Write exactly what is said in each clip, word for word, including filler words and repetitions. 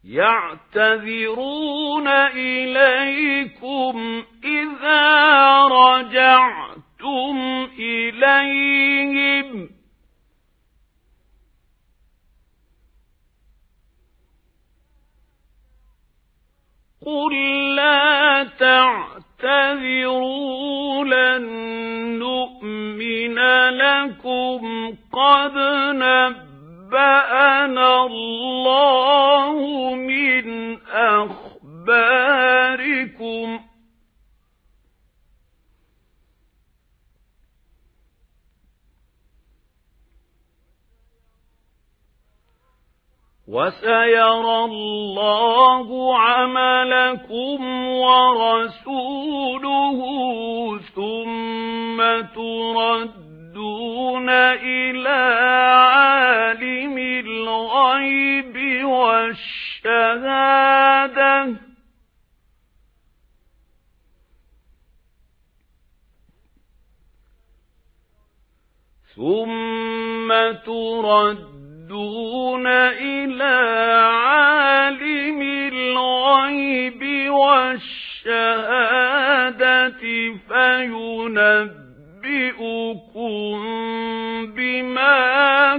يعتذرون إليكم إذا رجعتم إليهم قل لا تعتذروا لن نؤمن لكم قد نبأنا الله من أخباركم وسيرى الله عملكم ورسوله ثم تردون إلى عالم الغيب والشهادة ثم تردون دون إلى عالم الغيب والشهادة فينبئكم بما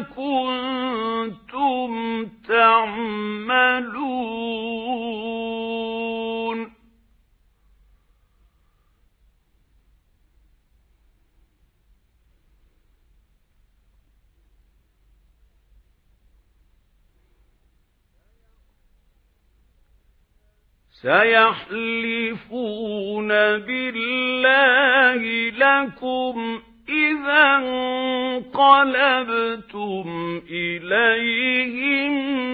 كنتم تعملون سيحلفون بالله لكم إذا انقلبتم إليهم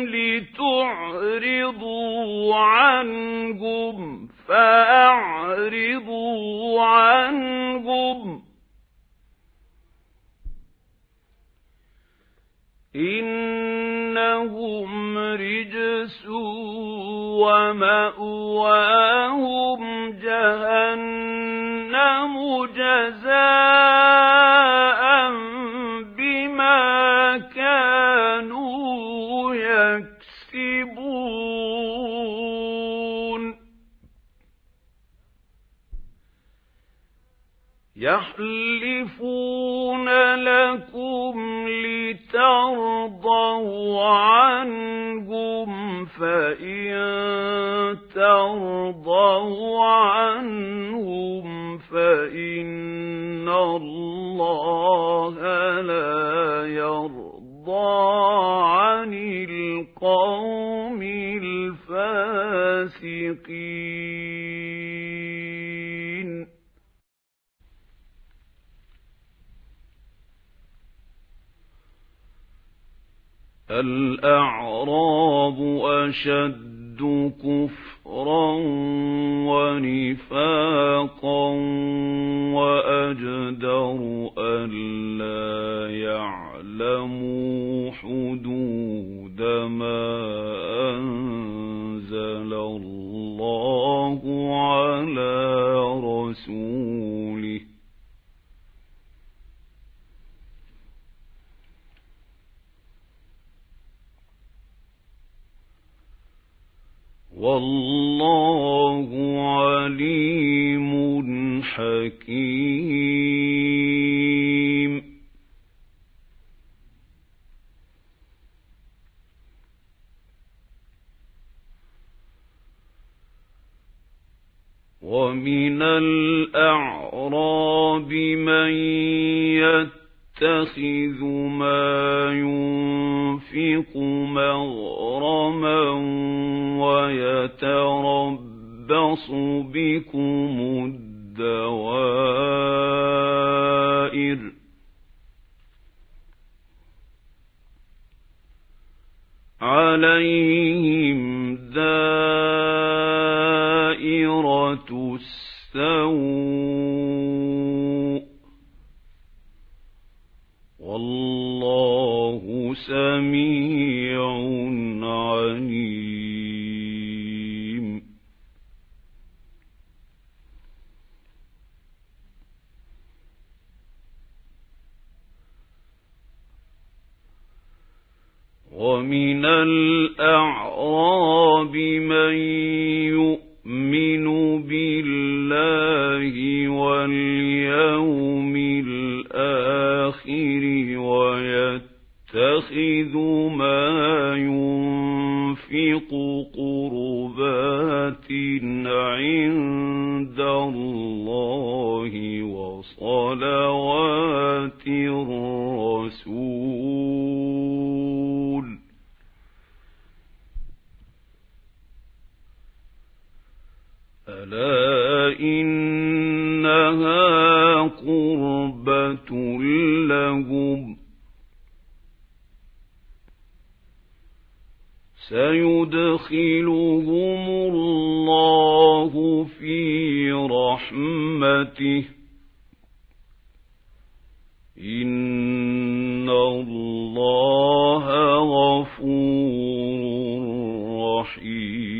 لتعرضوا عنهم فأعرضوا عنهم إنهم رجس ومأواهم جهنم جزاء بما كانوا يكسبون يحلفون لكم لترضوا عنهم فإن ترضوا عنهم فإن الله لا يرضى عن القوم الفاسقين الأعراب أشد كفرا ونفاقا وأجدر ألا يعلموا حدود ما أنزل الله على رسوله والله عليم حكيم ومن الأعراب من يتخذ ما ينفق مغرما ويتربص بكم الدوائر عليهم دائرة السوء والله سميع عليم ومن الأعراب من يؤمن بالله واليوم الآخر ويتخذ ما ينفق قربات عند الله وصلوات الرسول ألا إنها قربة لهم سيدخلهم الله في رحمته إن الله غفور رحيم